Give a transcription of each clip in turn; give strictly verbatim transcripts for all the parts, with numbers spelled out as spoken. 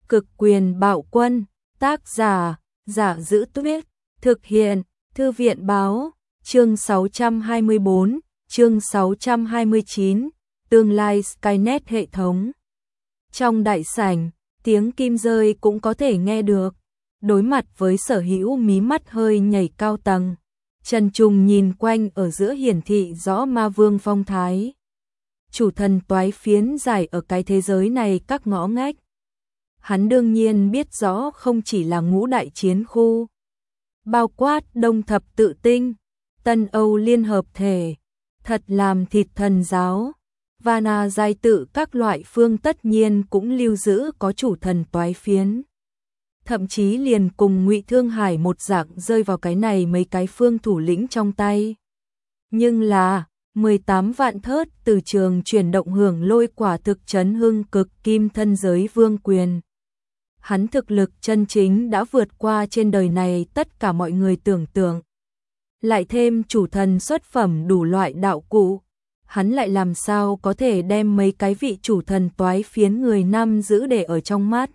Cực quyền bạo quân, tác giả, Giả Giữ Tuyết, thực hiện, Thư viện báo, chương sáu trăm hai mươi bốn, chương sáu trăm hai mươi chín, tương lai Skynet hệ thống. Trong đại sảnh, tiếng kim rơi cũng có thể nghe được. Đối mặt với Sở Hữu mí mắt hơi nhảy cao tầng, Trần Trùng nhìn quanh ở giữa hiển thị rõ ma vương phong thái. Chủ thần toái phiến giải ở cái thế giới này các ngõ ngách. Hắn đương nhiên biết rõ không chỉ là ngũ đại chiến khu, bao quát đông thập tự tinh, Tân Âu liên hợp thể, thật làm thịt thần giáo, Vana giai tự các loại phương tất nhiên cũng lưu giữ có chủ thần toái phiến. Thậm chí liền cùng Ngụy Thương Hải một dạng rơi vào cái này mấy cái phương thủ lĩnh trong tay. Nhưng là, mười tám vạn thớt từ trường chuyển động hưởng lôi quả thực chấn hưng cực kim thân giới vương quyền. Hắn thực lực chân chính đã vượt qua trên đời này tất cả mọi người tưởng tượng. Lại thêm chủ thần xuất phẩm đủ loại đạo cụ, hắn lại làm sao có thể đem mấy cái vị chủ thần toái phiến người năm giữ để ở trong mắt.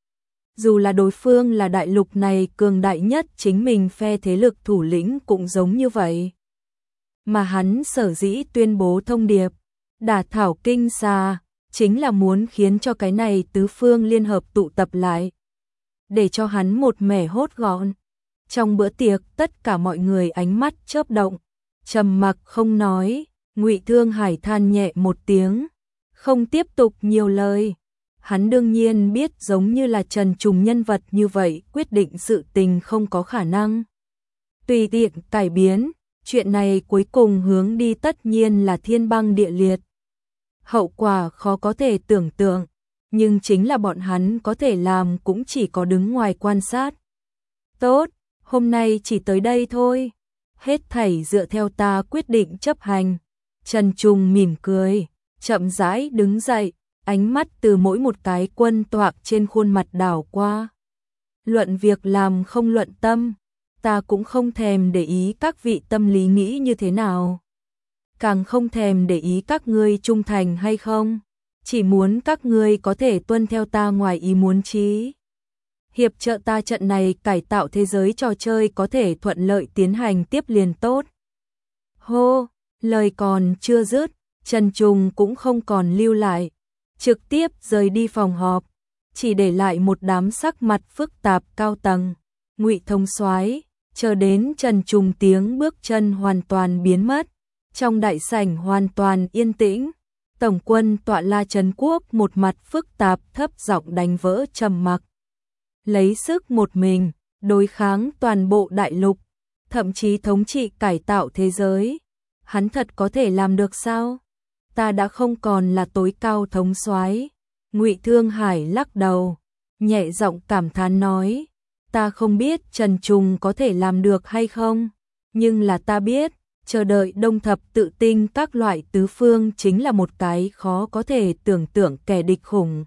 Dù là đối phương là đại lục này cường đại nhất, chính mình phe thế lực thủ lĩnh cũng giống như vậy. Mà hắn sở dĩ tuyên bố thông điệp, đả thảo kinh xa, chính là muốn khiến cho cái này tứ phương liên hợp tụ tập lại, để cho hắn một mẻ hốt gọn. Trong bữa tiệc, tất cả mọi người ánh mắt chớp động, trầm mặc không nói. Ngụy Thương Hải than nhẹ một tiếng, không tiếp tục nhiều lời. Hắn đương nhiên biết giống như là Trần Trùng nhân vật như vậy, quyết định sự tình không có khả năng tùy tiện cải biến. Chuyện này cuối cùng hướng đi tất nhiên là thiên băng địa liệt. Hậu quả khó có thể tưởng tượng, nhưng chính là bọn hắn có thể làm cũng chỉ có đứng ngoài quan sát. Tốt, hôm nay chỉ tới đây thôi. Hết thảy dựa theo ta quyết định chấp hành. Trần Trùng mỉm cười, chậm rãi đứng dậy, ánh mắt từ mỗi một cái quân toạc trên khuôn mặt đảo qua. Luận việc làm không luận tâm, ta cũng không thèm để ý các vị tâm lý nghĩ như thế nào. Càng không thèm để ý các ngươi trung thành hay không, chỉ muốn các ngươi có thể tuân theo ta ngoài ý muốn chí. Hiệp trợ ta trận này cải tạo thế giới trò chơi có thể thuận lợi tiến hành tiếp liền tốt. Hô, lời còn chưa dứt, Trần Trùng cũng không còn lưu lại, trực tiếp rời đi phòng họp, chỉ để lại một đám sắc mặt phức tạp cao tầng. Ngụy Thông Soái, chờ đến Trần Trùng tiếng bước chân hoàn toàn biến mất, trong đại sảnh hoàn toàn yên tĩnh. Tổng quân tọa La Trấn Quốc một mặt phức tạp thấp giọng đánh vỡ trầm mặc. Lấy sức một mình, đối kháng toàn bộ đại lục, thậm chí thống trị cải tạo thế giới. Hắn thật có thể làm được sao? Ta đã không còn là tối cao thống soái. Ngụy Thương Hải lắc đầu, nhẹ giọng cảm thán nói, ta không biết Trần Trùng có thể làm được hay không, nhưng là ta biết, chờ đợi đông thập tự tinh các loại tứ phương chính là một cái khó có thể tưởng tượng kẻ địch khủng.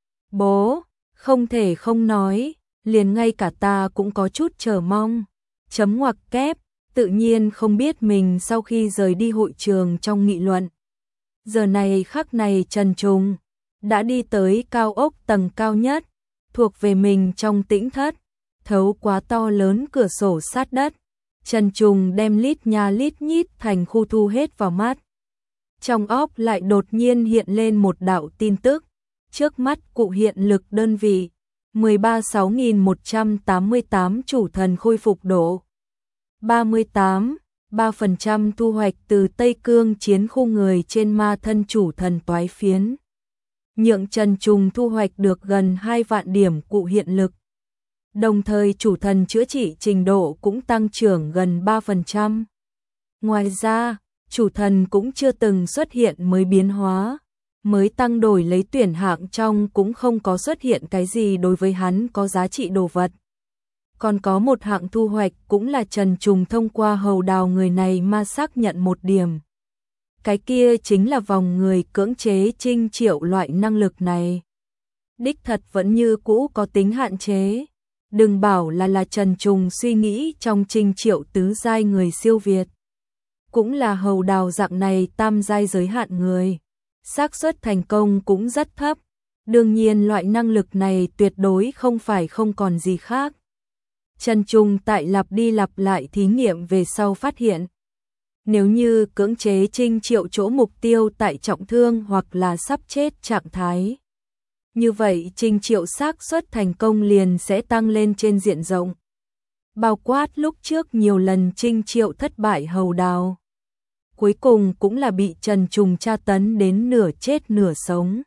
Bố, không thể không nói, liền ngay cả ta cũng có chút chờ mong. Chấm ngoặc kép, tự nhiên không biết mình sau khi rời đi hội trường trong nghị luận. Giờ này khắc này Trần Trùng đã đi tới cao ốc tầng cao nhất, thuộc về mình trong tĩnh thất, thấu quá to lớn cửa sổ sát đất. Trần Trùng đem lít nha lít nhít thành khu thu hết vào mắt. Trong óc lại đột nhiên hiện lên một đạo tin tức. Trước mắt cụ hiện lực đơn vị mười ba sáu nghìn một trăm tám mươi tám chủ thần khôi phục độ ba mươi tám, ba phần trăm thu hoạch từ Tây Cương chiến khu người trên ma thân chủ thần toái phiến. Nhượng Trần Trùng thu hoạch được gần hai vạn điểm cụ hiện lực. Đồng thời chủ thần chữa trị trình độ cũng tăng trưởng gần ba phần trăm. Ngoài ra, chủ thần cũng chưa từng xuất hiện mới biến hóa, mới tăng đổi lấy tuyển hạng trong cũng không có xuất hiện cái gì đối với hắn có giá trị đồ vật. Còn có một hạng thu hoạch cũng là Trần Trùng thông qua hầu đào người này mà xác nhận một điểm. Cái kia chính là vòng người cưỡng chế trinh triệu loại năng lực này. Đích thật vẫn như cũ có tính hạn chế. Đừng bảo là là Trần Trùng suy nghĩ trong trinh triệu tứ giai người siêu việt. Cũng là hầu đào dạng này tam giai giới hạn người. Xác suất thành công cũng rất thấp. Đương nhiên loại năng lực này tuyệt đối không phải không còn gì khác. Trần Trung tại lặp đi lặp lại thí nghiệm về sau phát hiện. Nếu như cưỡng chế Trinh Triệu chỗ mục tiêu tại trọng thương hoặc là sắp chết trạng thái. Như vậy Trinh Triệu xác suất thành công liền sẽ tăng lên trên diện rộng. Bao quát lúc trước nhiều lần Trinh Triệu thất bại hầu đào. Cuối cùng cũng là bị Trần Trùng tra tấn đến nửa chết nửa sống.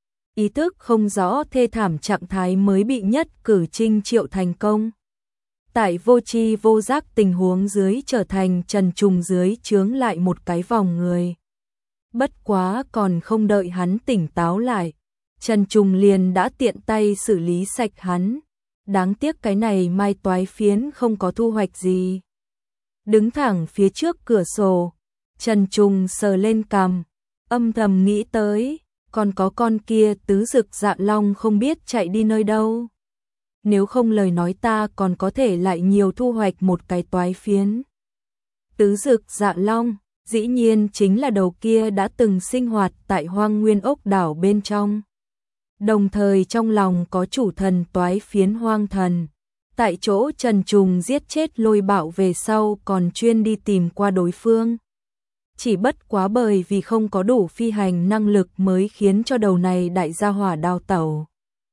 Ý thức không rõ thê thảm trạng thái mới bị nhất cử Trinh Triệu thành công. Tại vô tri vô giác tình huống dưới trở thành Trần Trùng dưới chướng lại một cái vòng người. Bất quá còn không đợi hắn tỉnh táo lại, Trần Trùng liền đã tiện tay xử lý sạch hắn. Đáng tiếc cái này mai toái phiến không có thu hoạch gì. Đứng thẳng phía trước cửa sổ, Trần Trùng sờ lên cằm, âm thầm nghĩ tới, còn có con kia tứ dực dạ long không biết chạy đi nơi đâu. Nếu không lời nói ta còn có thể lại nhiều thu hoạch một cái toái phiến. Tứ dực dạ long, dĩ nhiên chính là đầu kia đã từng sinh hoạt tại Hoang Nguyên ốc đảo bên trong. Đồng thời trong lòng có chủ thần toái phiến hoang thần. Tại chỗ Trần Trùng giết chết Lôi Bạo về sau còn chuyên đi tìm qua đối phương. Chỉ bất quá bởi vì không có đủ phi hành năng lực mới khiến cho đầu này đại gia hỏa đào tẩu.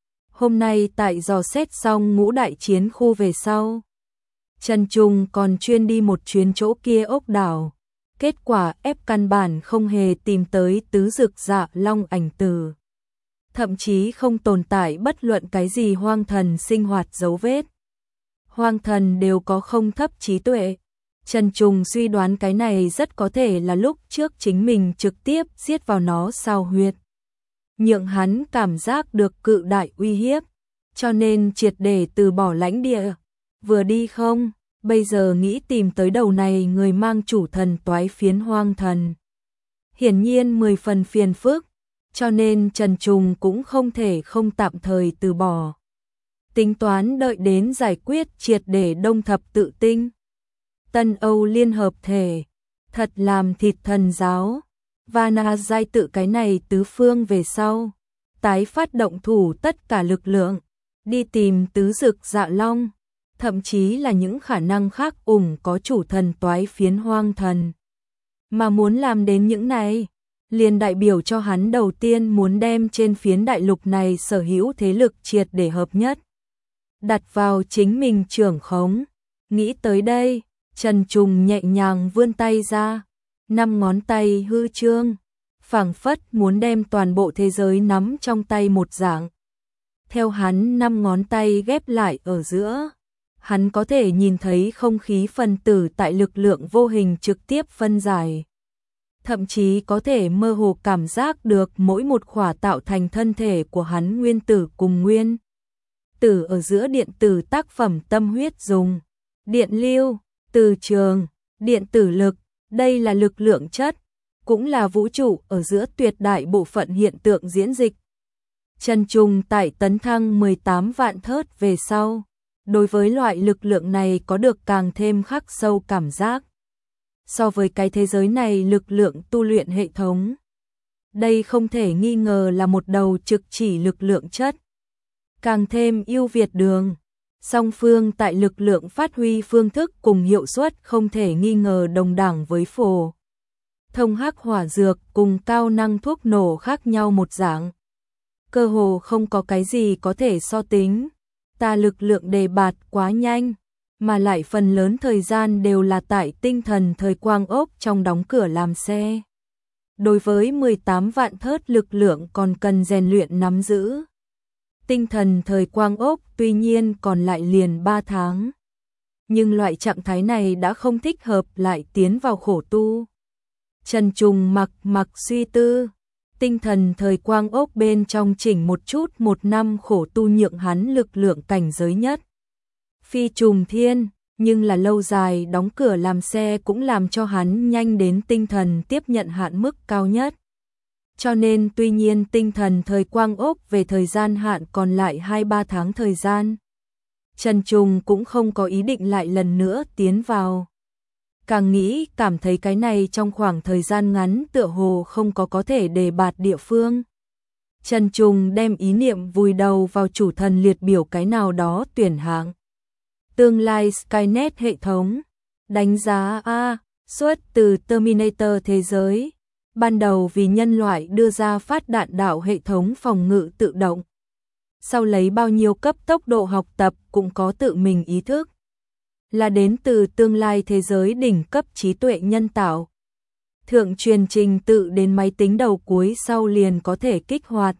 Hôm nay tại dò xét xong ngũ đại chiến khu về sau, Trần Trùng còn chuyên đi một chuyến chỗ kia ốc đảo. Kết quả ép căn bản không hề tìm tới tứ dực dạ long ảnh tử. Thậm chí không tồn tại bất luận cái gì hoang thần sinh hoạt dấu vết. Hoang thần đều có không thấp trí tuệ. Trần Trùng suy đoán cái này rất có thể là lúc trước chính mình trực tiếp giết vào nó sao huyệt. Nhượng hắn cảm giác được cự đại uy hiếp, cho nên triệt để từ bỏ lãnh địa. Vừa đi không, bây giờ nghĩ tìm tới đầu này người mang chủ thần toái phiến hoang thần. Hiển nhiên mười phần phiền phức, cho nên Trần Trùng cũng không thể không tạm thời từ bỏ. Tính toán đợi đến giải quyết triệt để đông thập tự tinh. Tân Âu liên hợp thể, thật làm thịt thần giáo. Và na giai tự cái này tứ phương về sau, tái phát động thủ tất cả lực lượng, đi tìm tứ dực dạ long, thậm chí là những khả năng khác ủng có chủ thần toái phiến hoang thần. Mà muốn làm đến những này, liền đại biểu cho hắn đầu tiên muốn đem trên phiến đại lục này sở hữu thế lực triệt để hợp nhất. Đặt vào chính mình trưởng khống. Nghĩ tới đây, Trần Trùng nhẹ nhàng vươn tay ra. Năm ngón tay hư trương, phảng phất muốn đem toàn bộ thế giới nắm trong tay một dạng. Theo hắn năm ngón tay ghép lại ở giữa, hắn có thể nhìn thấy không khí phân tử tại lực lượng vô hình trực tiếp phân giải. Thậm chí có thể mơ hồ cảm giác được mỗi một khỏa tạo thành thân thể của hắn nguyên tử cùng nguyên tử ở giữa điện tử tác phẩm tâm huyết dùng. Điện lưu, từ trường, điện tử lực. Đây là lực lượng chất, cũng là vũ trụ ở giữa tuyệt đại bộ phận hiện tượng diễn dịch. Trần Trùng tại tấn thăng mười tám vạn thớt về sau, đối với loại lực lượng này có được càng thêm khắc sâu cảm giác. So với cái thế giới này lực lượng tu luyện hệ thống, đây không thể nghi ngờ là một đầu trực chỉ lực lượng chất. Càng thêm ưu việt đường. Song phương tại lực lượng phát huy phương thức cùng hiệu suất không thể nghi ngờ đồng đẳng với phổ thông hắc hỏa dược cùng cao năng thuốc nổ khác nhau một dạng. Cơ hồ không có cái gì có thể so tính. Ta lực lượng đề bạt quá nhanh, mà lại phần lớn thời gian đều là tại tinh thần thời quang ốc trong đóng cửa làm xe. Đối với mười tám vạn thớt lực lượng còn cần rèn luyện nắm giữ. Tinh thần thời quang ốc tuy nhiên còn lại liền ba tháng. Nhưng loại trạng thái này đã không thích hợp lại tiến vào khổ tu. Trần Trùng mặc mặc suy tư. Tinh thần thời quang ốc bên trong chỉnh một chút một năm khổ tu nhượng hắn lực lượng cảnh giới nhất. Phi trùng thiên, nhưng là lâu dài đóng cửa làm xe cũng làm cho hắn nhanh đến tinh thần tiếp nhận hạn mức cao nhất. Cho nên tuy nhiên tinh thần thời quang ốc về thời gian hạn còn lại hai ba tháng thời gian. Trần Trùng cũng không có ý định lại lần nữa tiến vào. Càng nghĩ cảm thấy cái này trong khoảng thời gian ngắn tựa hồ không có có thể đề bạt địa phương. Trần Trùng đem ý niệm vùi đầu vào chủ thần liệt biểu cái nào đó tuyển hạng. Tương lai Skynet hệ thống. Đánh giá A. Xuất từ Terminator thế giới. Ban đầu vì nhân loại đưa ra phát đạn đạo hệ thống phòng ngự tự động. Sau lấy bao nhiêu cấp tốc độ học tập cũng có tự mình ý thức. Là đến từ tương lai thế giới đỉnh cấp trí tuệ nhân tạo. Thượng truyền trình tự đến máy tính đầu cuối sau liền có thể kích hoạt.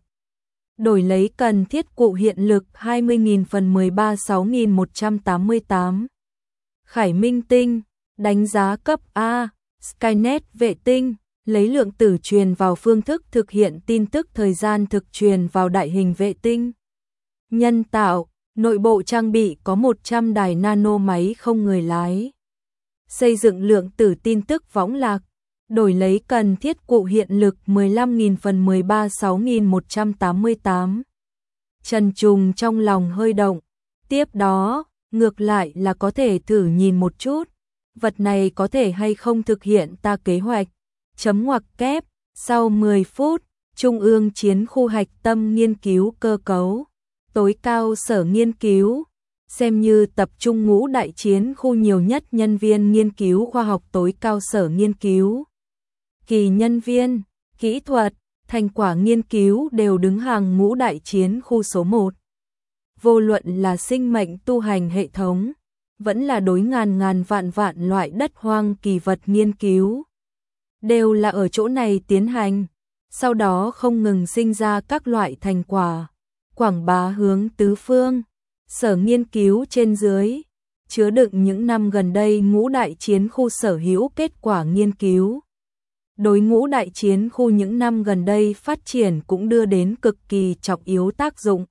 Đổi lấy cần thiết cụ hiện lực hai mươi nghìn phần mười ba sáu nghìn một trăm tám mươi tám. Khải Minh tinh, đánh giá cấp A, Skynet vệ tinh, lấy lượng tử truyền vào phương thức thực hiện tin tức thời gian thực truyền vào đại hình vệ tinh. Nhân tạo, nội bộ trang bị có một trăm đài nano máy không người lái. Xây dựng lượng tử tin tức võng lạc, đổi lấy cần thiết cụ hiện lực mười lăm nghìn phần mười ba sáu nghìn một trăm tám mươi tám. Trần Trùng trong lòng hơi động, tiếp đó, ngược lại là có thể thử nhìn một chút, vật này có thể hay không thực hiện ta kế hoạch. Chấm ngoặc kép, sau mười phút, Trung ương chiến khu hạch tâm nghiên cứu cơ cấu, tối cao sở nghiên cứu, xem như tập trung ngũ đại chiến khu nhiều nhất nhân viên nghiên cứu khoa học tối cao sở nghiên cứu. Kỳ nhân viên, kỹ thuật, thành quả nghiên cứu đều đứng hàng ngũ đại chiến khu số một. Vô luận là sinh mệnh tu hành hệ thống, vẫn là đối ngàn ngàn vạn vạn loại đất hoang kỳ vật nghiên cứu. Đều là ở chỗ này tiến hành, sau đó không ngừng sinh ra các loại thành quả, quảng bá hướng tứ phương, sở nghiên cứu trên dưới, chứa đựng những năm gần đây ngũ đại chiến khu sở hữu kết quả nghiên cứu. Đối ngũ đại chiến khu những năm gần đây phát triển cũng đưa đến cực kỳ trọng yếu tác dụng.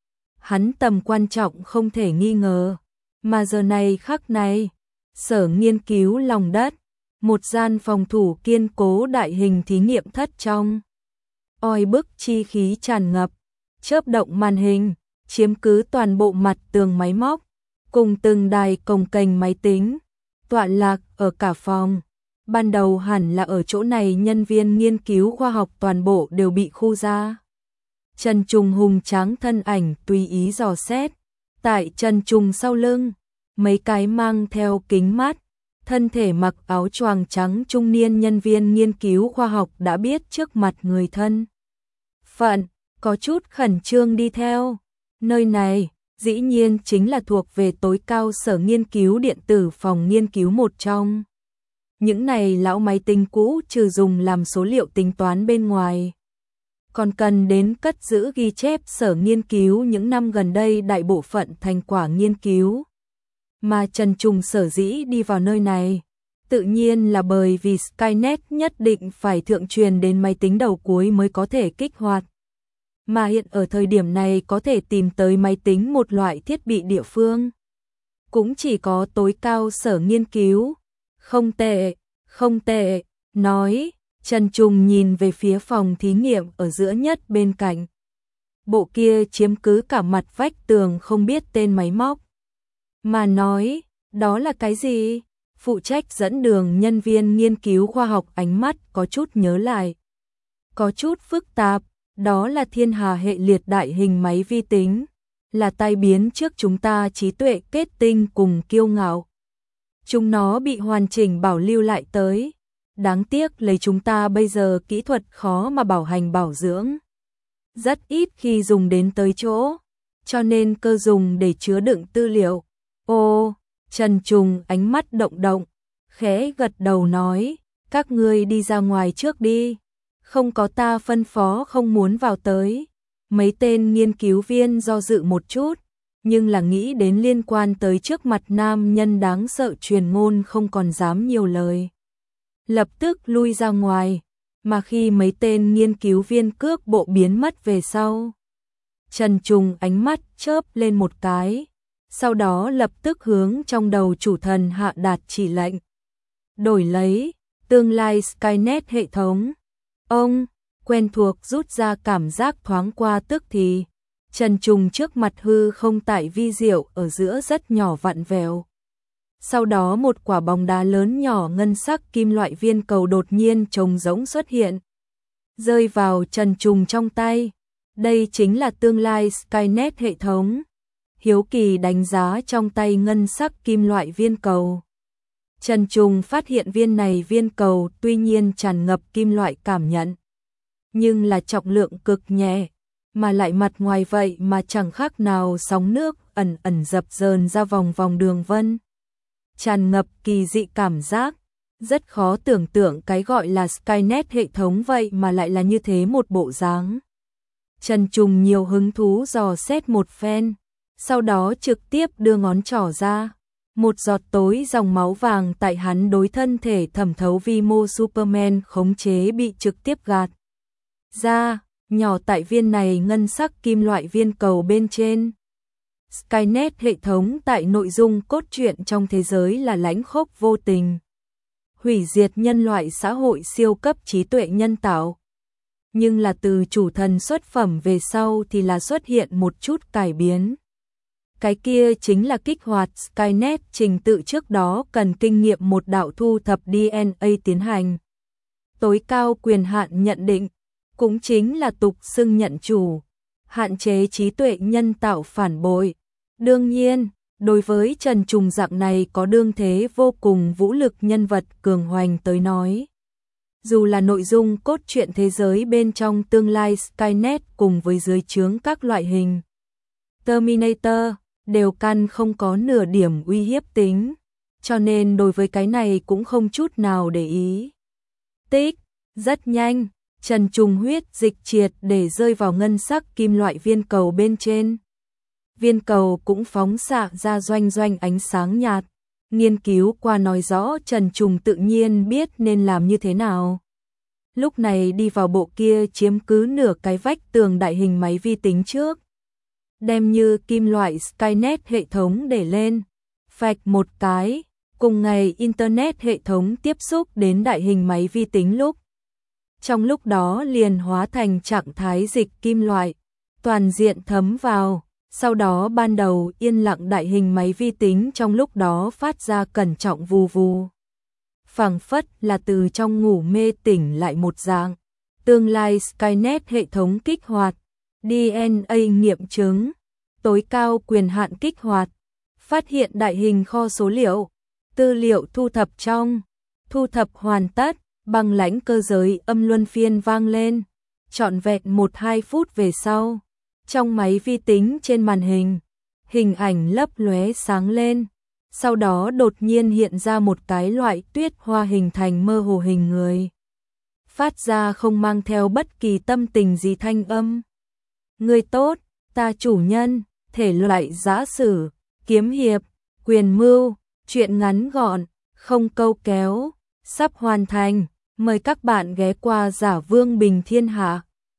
Hắn tầm quan trọng không thể nghi ngờ, mà giờ này khắc này, sở nghiên cứu lòng đất, một gian phòng thủ kiên cố đại hình thí nghiệm thất trong. Oi bức chi khí tràn ngập, chớp động màn hình, chiếm cứ toàn bộ mặt tường máy móc, cùng từng đài cồng kềnh máy tính, tọa lạc ở cả phòng. Ban đầu hẳn là ở chỗ này nhân viên nghiên cứu khoa học toàn bộ đều bị khu ra. Trần Trùng hùng tráng thân ảnh tùy ý dò xét, tại Trần Trùng sau lưng, mấy cái mang theo kính mát, thân thể mặc áo choàng trắng trung niên nhân viên nghiên cứu khoa học đã biết trước mặt người thân phận, có chút khẩn trương đi theo. Nơi này, dĩ nhiên chính là thuộc về tối cao sở nghiên cứu điện tử phòng nghiên cứu một trong. Những này lão máy tính cũ trừ dùng làm số liệu tính toán bên ngoài, còn cần đến cất giữ ghi chép sở nghiên cứu những năm gần đây đại bộ phận thành quả nghiên cứu. Mà Trần Trùng sở dĩ đi vào nơi này, tự nhiên là bởi vì Skynet nhất định phải thượng truyền đến máy tính đầu cuối mới có thể kích hoạt. Mà hiện ở thời điểm này có thể tìm tới máy tính một loại thiết bị địa phương. Cũng chỉ có tối cao sở nghiên cứu. Không tệ, không tệ, nói, Trần Trùng nhìn về phía phòng thí nghiệm ở giữa nhất bên cạnh. Bộ kia chiếm cứ cả mặt vách tường không biết tên máy móc. Mà nói, đó là cái gì? Phụ trách dẫn đường nhân viên nghiên cứu khoa học ánh mắt có chút nhớ lại. Có chút phức tạp, đó là thiên hà hệ liệt đại hình máy vi tính, là tai biến trước chúng ta trí tuệ kết tinh cùng kiêu ngạo. Chúng nó bị hoàn chỉnh bảo lưu lại tới. Đáng tiếc lấy chúng ta bây giờ kỹ thuật khó mà bảo hành bảo dưỡng. Rất ít khi dùng đến tới chỗ, cho nên cơ dùng để chứa đựng tư liệu. Ô, Trần Trùng ánh mắt động động, khẽ gật đầu nói, các ngươi đi ra ngoài trước đi. Không có ta phân phó không muốn vào tới. Mấy tên nghiên cứu viên do dự một chút, nhưng là nghĩ đến liên quan tới trước mặt nam nhân đáng sợ truyền ngôn không còn dám nhiều lời. Lập tức lui ra ngoài, mà khi mấy tên nghiên cứu viên cước bộ biến mất về sau. Trần Trùng ánh mắt chớp lên một cái, sau đó lập tức hướng trong đầu chủ thần hạ đạt chỉ lệnh. Đổi lấy, tương lai Skynet hệ thống. Ông, quen thuộc rút ra cảm giác thoáng qua tức thì. Trần Trùng trước mặt hư không tại vi diệu ở giữa rất nhỏ vặn vẹo. Sau đó một quả bóng đá lớn nhỏ ngân sắc kim loại viên cầu đột nhiên trống rỗng xuất hiện. Rơi vào Trần Trùng trong tay. Đây chính là tương lai Skynet hệ thống. Hiếu kỳ đánh giá trong tay ngân sắc kim loại viên cầu. Trần Trùng phát hiện viên này viên cầu tuy nhiên tràn ngập kim loại cảm nhận, nhưng là trọng lượng cực nhẹ, mà lại mặt ngoài vậy mà chẳng khác nào sóng nước ẩn ẩn dập dờn ra vòng vòng đường vân. Tràn ngập kỳ dị cảm giác, rất khó tưởng tượng cái gọi là Skynet hệ thống vậy mà lại là như thế một bộ dáng. Trần Trùng nhiều hứng thú dò xét một phen, sau đó trực tiếp đưa ngón trỏ ra. Một giọt tối dòng máu vàng tại hắn đối thân thể thẩm thấu vi mô Superman khống chế bị trực tiếp gạt ra, nhỏ tại viên này ngân sắc kim loại viên cầu bên trên. Skynet hệ thống tại nội dung cốt truyện trong thế giới là lãnh khốc vô tình, hủy diệt nhân loại xã hội siêu cấp trí tuệ nhân tạo. Nhưng là từ chủ thần xuất phẩm về sau thì là xuất hiện một chút cải biến. Cái kia chính là kích hoạt Skynet trình tự trước đó cần kinh nghiệm một đạo thu thập đê en a tiến hành. Tối cao quyền hạn nhận định, cũng chính là tục xưng nhận chủ, hạn chế trí tuệ nhân tạo phản bội. Đương nhiên, đối với Trần Trùng dạng này có đương thế vô cùng vũ lực nhân vật cường hoành tới nói, dù là nội dung cốt truyện thế giới bên trong tương lai Skynet cùng với dưới trướng các loại hình Terminator đều căn không có nửa điểm uy hiếp tính, cho nên đối với cái này cũng không chút nào để ý. Tích, rất nhanh, Trần Trùng huyết dịch triệt để rơi vào ngân sắc kim loại viên cầu bên trên. Viên cầu cũng phóng xạ ra doanh doanh ánh sáng nhạt. Nghiên cứu qua nói rõ Trần Trùng tự nhiên biết nên làm như thế nào. Lúc này đi vào bộ kia chiếm cứ nửa cái vách tường đại hình máy vi tính trước. Đem như kim loại Skynet hệ thống để lên. Phạch một cái, cùng ngày Internet hệ thống tiếp xúc đến đại hình máy vi tính lúc. Trong lúc đó liền hóa thành trạng thái dịch kim loại, toàn diện thấm vào. Sau đó ban đầu yên lặng đại hình máy vi tính trong lúc đó phát ra cẩn trọng vù vù. Phảng phất là từ trong ngủ mê tỉnh lại một dạng. Tương lai Skynet hệ thống kích hoạt, đê en a nghiệm chứng, tối cao quyền hạn kích hoạt, phát hiện đại hình kho số liệu, tư liệu thu thập trong, thu thập hoàn tất, băng lãnh cơ giới âm luân phiên vang lên, trọn vẹn một hai phút về sau. Trong máy vi tính trên màn hình, hình ảnh lấp lóe sáng lên, sau đó đột nhiên hiện ra một cái loại tuyết hoa hình thành mơ hồ hình người. Phát ra không mang theo bất kỳ tâm tình gì thanh âm. Người tốt, ta chủ nhân, thể loại giã sử, kiếm hiệp, quyền mưu, truyện ngắn gọn, không câu kéo, sắp hoàn thành, mời các bạn ghé qua Giả Vương Bình Thiên Hạ.